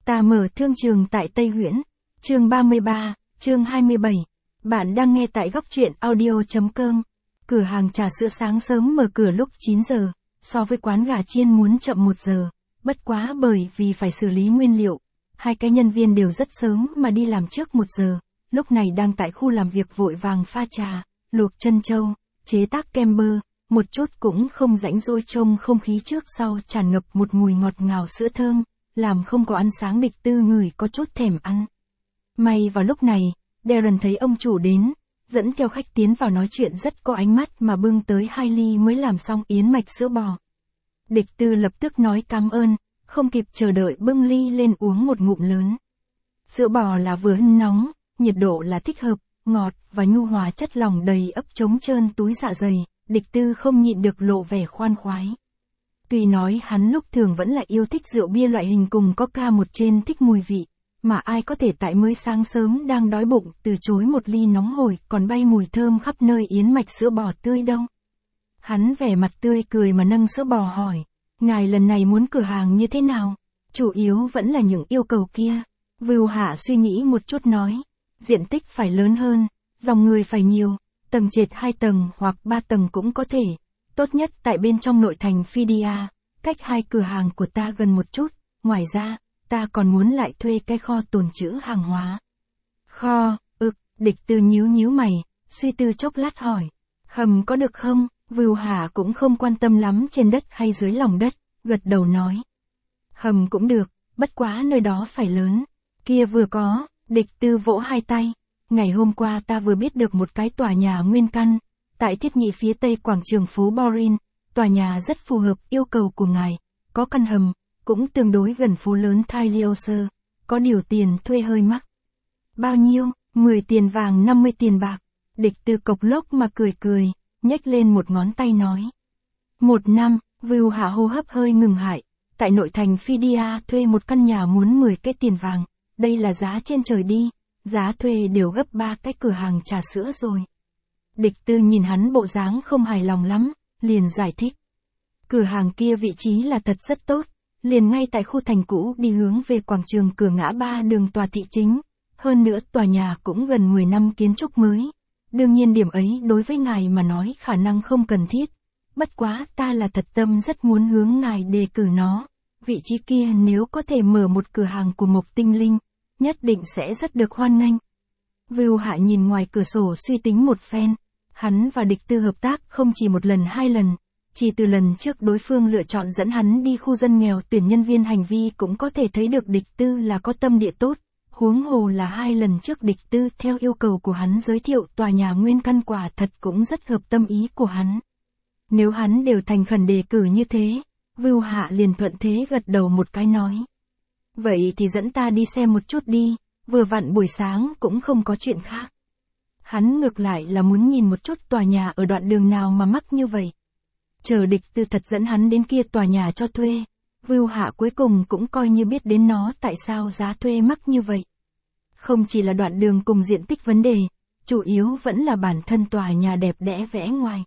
Ta mở thương trường tại Tây Huyễn. Chương 33, chương 27. Bạn đang nghe tại góc truyện audio.com. Cửa hàng trà sữa sáng sớm mở cửa lúc 9 giờ, so với quán gà chiên muốn chậm 1 giờ. Bất quá bởi vì phải xử lý nguyên liệu, hai cái nhân viên đều rất sớm mà đi làm trước 1 giờ. Lúc này đang tại khu làm việc vội vàng pha trà, luộc chân trâu, chế tác kem bơ, một chút cũng không rãnh rỗi trông không khí trước sau tràn ngập một mùi ngọt ngào sữa thơm, làm không có ăn sáng Địch Tư ngửi có chút thèm ăn. May vào lúc này, Darren thấy ông chủ đến, dẫn theo khách tiến vào nói chuyện rất có ánh mắt mà bưng tới 2 ly mới làm xong yến mạch sữa bò. Địch Tư lập tức nói cảm ơn, không kịp chờ đợi bưng ly lên uống một ngụm lớn. Sữa bò là vừa hân nóng, nhiệt độ là thích hợp, ngọt và nhu hòa chất lỏng đầy ấp trống trơn túi dạ dày, Địch Tư không nhịn được lộ vẻ khoan khoái. Tuy nói hắn lúc thường vẫn là yêu thích rượu bia loại hình cùng Coca một trên thích mùi vị, mà ai có thể tại mới sáng sớm đang đói bụng từ chối một ly nóng hổi còn bay mùi thơm khắp nơi yến mạch sữa bò tươi đâu. Hắn vẻ mặt tươi cười mà nâng sữa bò hỏi, ngài lần này muốn cửa hàng như thế nào? Chủ yếu vẫn là những yêu cầu kia. Vưu Hạ suy nghĩ một chút nói, diện tích phải lớn hơn, dòng người phải nhiều, tầng trệt 2 tầng hoặc 3 tầng cũng có thể. Tốt nhất tại bên trong nội thành Phidia, cách 2 cửa hàng của ta gần một chút, ngoài ra, ta còn muốn lại thuê cái kho tồn trữ hàng hóa. Kho, Địch Tư nhíu mày, suy tư chốc lát hỏi, hầm có được không? Vưu Hạ cũng không quan tâm lắm trên đất hay dưới lòng đất, gật đầu nói. Hầm cũng được, bất quá nơi đó phải lớn. Kia vừa có, Địch Tư vỗ 2 tay. Ngày hôm qua ta vừa biết được một cái tòa nhà nguyên căn, tại Thiết Nhị phía tây quảng trường phố Borin, tòa nhà rất phù hợp yêu cầu của ngài, có căn hầm, cũng tương đối gần phố lớn Thailioser, có điều tiền thuê hơi mắc. Bao nhiêu? 10 tiền vàng 50 tiền bạc. Địch Tư cộc lốc mà cười, nhếch lên một ngón tay nói. 1 năm, Vưu Hạ hô hấp hơi ngừng hại, tại nội thành Phidia thuê một căn nhà muốn 10 cái tiền vàng, đây là giá trên trời đi, giá thuê đều gấp 3 cái cửa hàng trà sữa rồi. Địch Tư nhìn hắn bộ dáng không hài lòng lắm, liền giải thích. Cửa hàng kia vị trí là thật rất tốt, liền ngay tại khu thành cũ đi hướng về quảng trường cửa ngã ba đường tòa thị chính, hơn nữa tòa nhà cũng gần 10 năm kiến trúc mới. Đương nhiên điểm ấy đối với ngài mà nói khả năng không cần thiết, bất quá ta là thật tâm rất muốn hướng ngài đề cử nó, vị trí kia nếu có thể mở một cửa hàng của Mộc Tinh Linh, nhất định sẽ rất được hoan nghênh. Vưu Hạ nhìn ngoài cửa sổ suy tính một phen, hắn và Địch Tư hợp tác không chỉ 1 lần 2 lần, chỉ từ lần trước đối phương lựa chọn dẫn hắn đi khu dân nghèo tuyển nhân viên hành vi cũng có thể thấy được Địch Tư là có tâm địa tốt, huống hồ là 2 lần trước Địch Tư theo yêu cầu của hắn giới thiệu tòa nhà nguyên căn quả thật cũng rất hợp tâm ý của hắn. Nếu hắn đều thành khẩn đề cử như thế, Vưu Hạ liền thuận thế gật đầu một cái nói. Vậy thì dẫn ta đi xem một chút đi, vừa vặn buổi sáng cũng không có chuyện khác. Hắn ngược lại là muốn nhìn một chút tòa nhà ở đoạn đường nào mà mắc như vậy. Chờ Địch Tư thật dẫn hắn đến kia tòa nhà cho thuê, Vưu Hạ cuối cùng cũng coi như biết đến nó tại sao giá thuê mắc như vậy. Không chỉ là đoạn đường cùng diện tích vấn đề, chủ yếu vẫn là bản thân tòa nhà đẹp đẽ vẽ ngoài.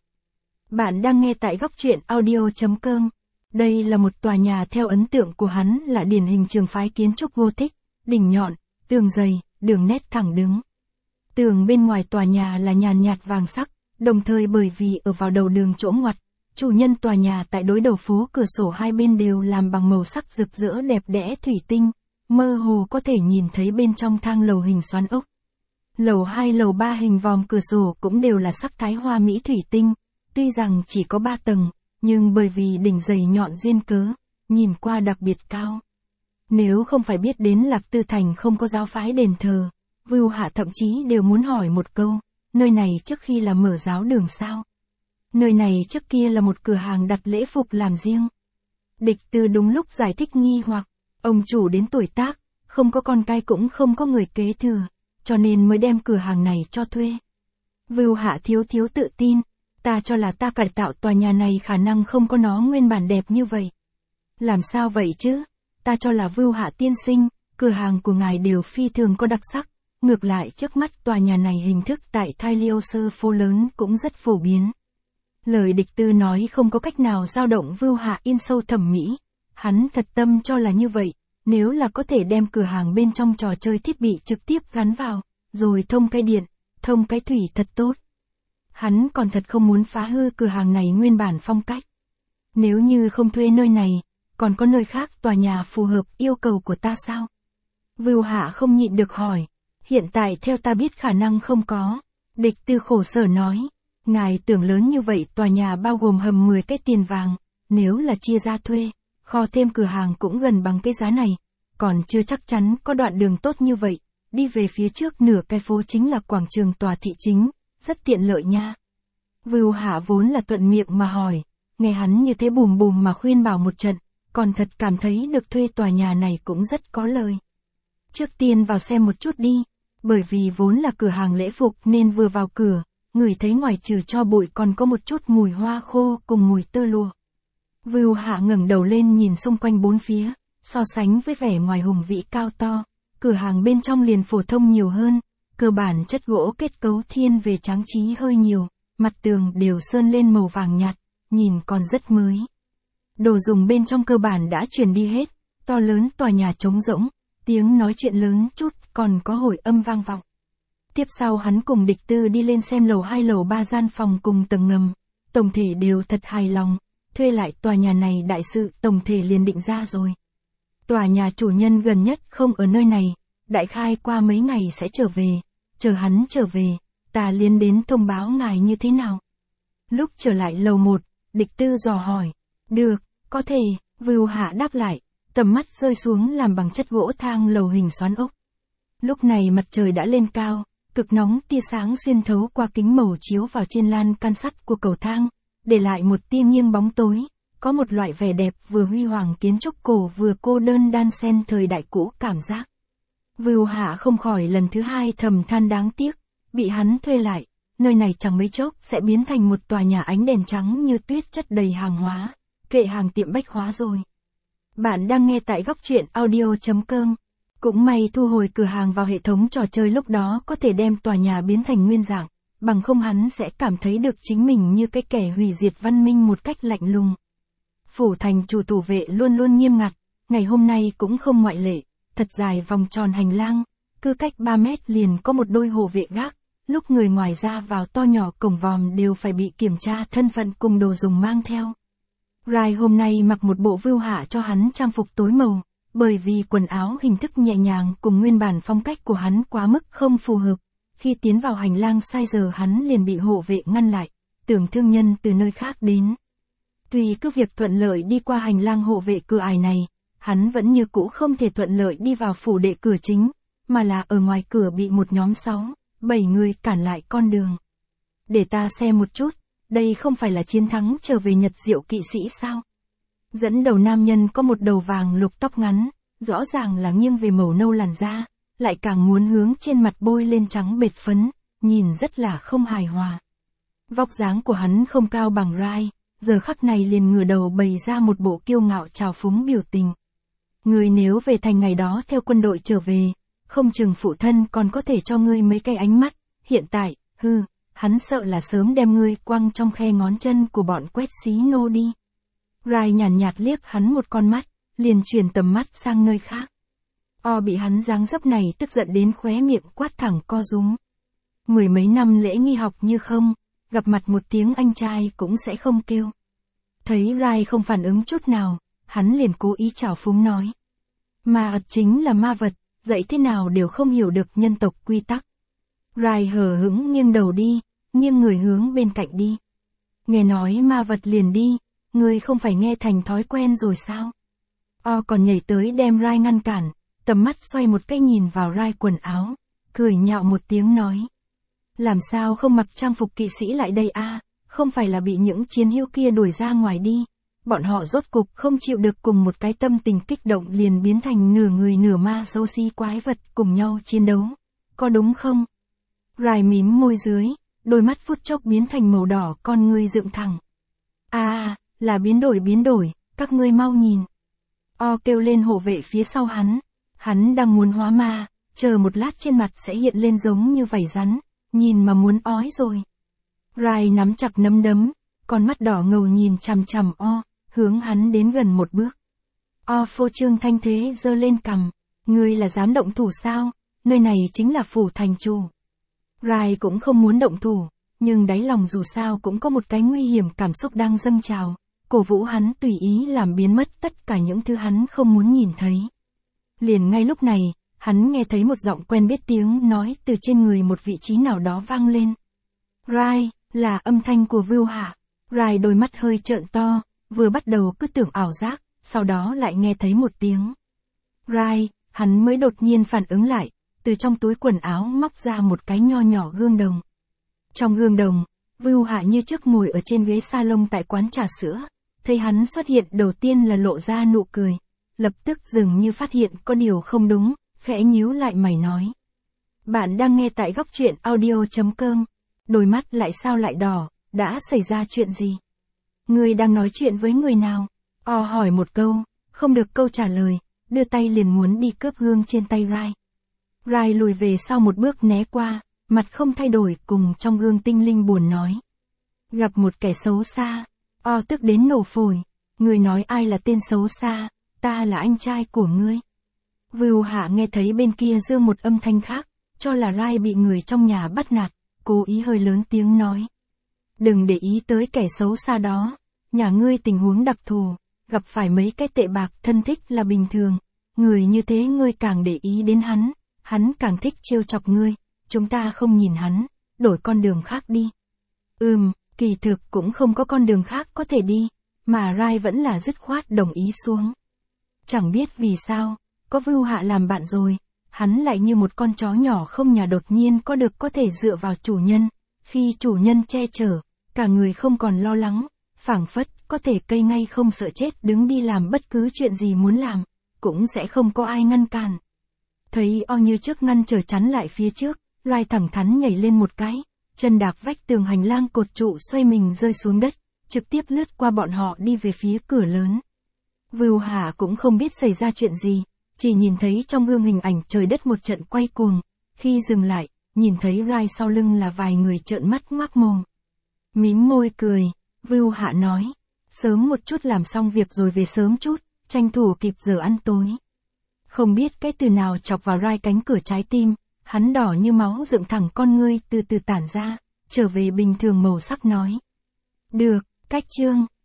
Bạn đang nghe tại góc truyện audio.com. Đây là một tòa nhà theo ấn tượng của hắn là điển hình trường phái kiến trúc Gothic, đỉnh nhọn, tường dày, đường nét thẳng đứng. Tường bên ngoài tòa nhà là nhàn nhạt vàng sắc, đồng thời bởi vì ở vào đầu đường chỗ ngoặt, chủ nhân tòa nhà tại đối đầu phố cửa sổ hai bên đều làm bằng màu sắc rực rỡ đẹp đẽ thủy tinh, mơ hồ có thể nhìn thấy bên trong thang lầu hình xoắn ốc. Lầu 2 lầu 3 hình vòm cửa sổ cũng đều là sắc thái hoa mỹ thủy tinh, tuy rằng chỉ có 3 tầng, nhưng bởi vì đỉnh dày nhọn duyên cớ, nhìn qua đặc biệt cao. Nếu không phải biết đến Lạc Tư Thành không có giáo phái đền thờ, Vưu Hạ thậm chí đều muốn hỏi một câu, nơi này trước khi là mở giáo đường sao? Nơi này trước kia là một cửa hàng đặt lễ phục làm riêng. Địch Tư đúng lúc giải thích nghi hoặc, ông chủ đến tuổi tác, không có con cái cũng không có người kế thừa, cho nên mới đem cửa hàng này cho thuê. Vưu Hạ thiếu tự tin, ta cho là ta cải tạo tòa nhà này khả năng không có nó nguyên bản đẹp như vậy. Làm sao vậy chứ? Ta cho là Vưu Hạ tiên sinh, cửa hàng của ngài đều phi thường có đặc sắc, ngược lại trước mắt tòa nhà này hình thức tại Thailioser phố lớn cũng rất phổ biến. Lời Địch Tư nói không có cách nào dao động Vưu Hạ in sâu thẩm mỹ, hắn thật tâm cho là như vậy, nếu là có thể đem cửa hàng bên trong trò chơi thiết bị trực tiếp gắn vào, rồi thông cái điện, thông cái thủy thật tốt. Hắn còn thật không muốn phá hư cửa hàng này nguyên bản phong cách. Nếu như không thuê nơi này, còn có nơi khác tòa nhà phù hợp yêu cầu của ta sao? Vưu Hạ không nhịn được hỏi. Hiện tại theo ta biết khả năng không có. Địch Tư khổ sở nói. Ngài tưởng lớn như vậy tòa nhà bao gồm hầm 10 cái tiền vàng, nếu là chia ra thuê, kho thêm cửa hàng cũng gần bằng cái giá này, còn chưa chắc chắn có đoạn đường tốt như vậy, đi về phía trước nửa cái phố chính là quảng trường tòa thị chính, rất tiện lợi nha. Vưu Hạ vốn là thuận miệng mà hỏi, nghe hắn như thế bùm bùm mà khuyên bảo một trận, còn thật cảm thấy được thuê tòa nhà này cũng rất có lời. Trước tiên vào xem một chút đi, bởi vì vốn là cửa hàng lễ phục nên vừa vào cửa, ngửi thấy ngoài trừ cho bụi còn có một chút mùi hoa khô cùng mùi tơ lụa. Vưu Hạ ngẩng đầu lên nhìn xung quanh bốn phía, so sánh với vẻ ngoài hùng vĩ cao to, cửa hàng bên trong liền phổ thông nhiều hơn, cơ bản chất gỗ kết cấu thiên về trang trí hơi nhiều, mặt tường đều sơn lên màu vàng nhạt, nhìn còn rất mới. Đồ dùng bên trong cơ bản đã chuyển đi hết, to lớn tòa nhà trống rỗng, tiếng nói chuyện lớn chút còn có hồi âm vang vọng. Tiếp sau hắn cùng Địch Tư đi lên xem lầu 2 lầu 3 gian phòng cùng tầng ngầm, tổng thể đều thật hài lòng, thuê lại tòa nhà này đại sự tổng thể liền định ra rồi. Tòa nhà chủ nhân gần nhất không ở nơi này, đại khai qua mấy ngày sẽ trở về, chờ hắn trở về, ta liền đến thông báo ngài như thế nào. Lúc trở lại lầu 1, Địch Tư dò hỏi, được, có thể, Vưu Hạ đáp lại, tầm mắt rơi xuống làm bằng chất gỗ thang lầu hình xoắn ốc. Lúc này mặt trời đã lên cao, cực nóng tia sáng xuyên thấu qua kính màu chiếu vào trên lan can sắt của cầu thang, để lại một tia nghiêng bóng tối, có một loại vẻ đẹp vừa huy hoàng kiến trúc cổ vừa cô đơn đan xen thời đại cũ cảm giác. Vưu Hạ không khỏi lần thứ hai thầm than đáng tiếc, bị hắn thuê lại, nơi này chẳng mấy chốc sẽ biến thành một tòa nhà ánh đèn trắng như tuyết chất đầy hàng hóa, kệ hàng tiệm bách hóa rồi. Bạn đang nghe tại góc truyện audio.com. Cũng may thu hồi cửa hàng vào hệ thống trò chơi lúc đó có thể đem tòa nhà biến thành nguyên dạng, bằng không hắn sẽ cảm thấy được chính mình như cái kẻ hủy diệt văn minh một cách lạnh lùng. Phủ thành chủ thủ vệ luôn luôn nghiêm ngặt, ngày hôm nay cũng không ngoại lệ, thật dài vòng tròn hành lang, cứ cách 3 mét liền có một đôi hộ vệ gác, lúc người ngoài ra vào to nhỏ cổng vòm đều phải bị kiểm tra thân phận cùng đồ dùng mang theo. Rai hôm nay mặc một bộ Vưu Hạ cho hắn trang phục tối màu, bởi vì quần áo hình thức nhẹ nhàng cùng nguyên bản phong cách của hắn quá mức không phù hợp. Khi tiến vào hành lang sai giờ hắn liền bị hộ vệ ngăn lại, tưởng thương nhân từ nơi khác đến. Tuy cứ việc thuận lợi đi qua hành lang hộ vệ cửa ải này, hắn vẫn như cũ không thể thuận lợi đi vào phủ đệ cửa chính, mà là ở ngoài cửa bị một nhóm 6-7 người cản lại con đường. Để ta xem một chút, đây không phải là chiến thắng trở về Nhật Diệu kỵ sĩ sao? Dẫn đầu nam nhân có một đầu vàng lục tóc ngắn, rõ ràng là nghiêng về màu nâu làn da, lại càng muốn hướng trên mặt bôi lên trắng bệt phấn, nhìn rất là không hài hòa. Vóc dáng của hắn không cao bằng Rai, giờ khắc này liền ngửa đầu bày ra một bộ kiêu ngạo trào phúng biểu tình. Ngươi nếu về thành ngày đó theo quân đội trở về, không chừng phụ thân còn có thể cho ngươi mấy cái ánh mắt, hiện tại, hắn sợ là sớm đem ngươi quăng trong khe ngón chân của bọn quét xí nô đi. Rai nhàn nhạt liếc hắn một con mắt, liền chuyển tầm mắt sang nơi khác. Bị hắn dáng dấp này tức giận đến khóe miệng quát thẳng co rúm. Mười mấy năm lễ nghi học như không, gặp mặt một tiếng anh trai cũng sẽ không kêu. Thấy Rai không phản ứng chút nào, hắn liền cố ý trào phúng nói. Ma ật chính là ma vật, dạy thế nào đều không hiểu được nhân tộc quy tắc. Rai hờ hững nghiêng đầu đi, nghiêng người hướng bên cạnh đi. Nghe nói ma vật liền đi, ngươi không phải nghe thành thói quen rồi sao? Còn nhảy tới đem Rai ngăn cản, tầm mắt xoay một cái nhìn vào Rai quần áo, cười nhạo một tiếng nói. Làm sao không mặc trang phục kỵ sĩ lại đây a? Không phải là bị những chiến hữu kia đuổi ra ngoài đi. Bọn họ rốt cục không chịu được cùng một cái tâm tình kích động liền biến thành nửa người nửa ma xấu xí quái vật cùng nhau chiến đấu. Có đúng không? Rai mím môi dưới, đôi mắt phút chốc biến thành màu đỏ con ngươi dựng thẳng. Là biến đổi, các ngươi mau nhìn. Kêu lên hộ vệ phía sau hắn đang muốn hóa ma, chờ một lát trên mặt sẽ hiện lên giống như vảy rắn, nhìn mà muốn ói rồi. Rai nắm chặt nắm đấm, con mắt đỏ ngầu nhìn chằm chằm hướng hắn đến gần một bước. Phô Trương thanh thế giơ lên cằm. Ngươi là dám động thủ sao? Nơi này chính là phủ thành chủ. Rai cũng không muốn động thủ, nhưng đáy lòng dù sao cũng có một cái nguy hiểm cảm xúc đang dâng trào, cổ vũ hắn tùy ý làm biến mất tất cả những thứ hắn không muốn nhìn thấy. Liền ngay lúc này, hắn nghe thấy một giọng quen biết tiếng nói từ trên người một vị trí nào đó vang lên. Rai, là âm thanh của Vưu Hạ. Rai đôi mắt hơi trợn to, vừa bắt đầu cứ tưởng ảo giác, sau đó lại nghe thấy một tiếng. Rai, hắn mới đột nhiên phản ứng lại, từ trong túi quần áo móc ra một cái nho nhỏ gương đồng. Trong gương đồng, Vưu Hạ như trước ngồi ở trên ghế salon tại quán trà sữa, thấy hắn xuất hiện đầu tiên là lộ ra nụ cười, lập tức dường như phát hiện có điều không đúng, khẽ nhíu lại mày nói. Bạn đang nghe tại góc truyện audio.com, đôi mắt lại sao lại đỏ, đã xảy ra chuyện gì? Ngươi đang nói chuyện với người nào? Hỏi một câu, không được câu trả lời, đưa tay liền muốn đi cướp gương trên tay Rai. Rai lùi về sau một bước né qua, mặt không thay đổi cùng trong gương tinh linh buồn nói. Gặp một kẻ xấu xa, tức đến nổ phổi, người nói ai là tên xấu xa, ta là anh trai của ngươi. Vưu Hạ nghe thấy bên kia dương một âm thanh khác, cho là Rai bị người trong nhà bắt nạt, cố ý hơi lớn tiếng nói. Đừng để ý tới kẻ xấu xa đó, nhà ngươi tình huống đặc thù, gặp phải mấy cái tệ bạc thân thích là bình thường, người như thế ngươi càng để ý đến hắn càng thích trêu chọc ngươi, chúng ta không nhìn hắn, đổi con đường khác đi. Kỳ thực cũng không có con đường khác có thể đi, mà Rai vẫn là dứt khoát đồng ý xuống. Chẳng biết vì sao, có Vưu Hạ làm bạn rồi, hắn lại như một con chó nhỏ không nhà đột nhiên có thể dựa vào chủ nhân, khi chủ nhân che chở, cả người không còn lo lắng, phảng phất có thể cây ngay không sợ chết đứng đi làm bất cứ chuyện gì muốn làm, cũng sẽ không có ai ngăn cản. Thấy như trước ngăn trở chắn lại phía trước, Rai thẳng thắn nhảy lên một cái, chân đạp vách tường hành lang cột trụ xoay mình rơi xuống đất, trực tiếp lướt qua bọn họ đi về phía cửa lớn. Vưu Hạ cũng không biết xảy ra chuyện gì, chỉ nhìn thấy trong gương hình ảnh trời đất một trận quay cuồng, khi dừng lại, nhìn thấy Rai sau lưng là vài người trợn mắt ngoác mồm. Mím môi cười, Vưu Hạ nói, sớm một chút làm xong việc rồi về sớm chút, tranh thủ kịp giờ ăn tối. Không biết cái từ nào chọc vào Rai cánh cửa trái tim, hắn đỏ như máu dựng thẳng con ngươi từ từ tản ra, trở về bình thường màu sắc nói. Được, cách chương.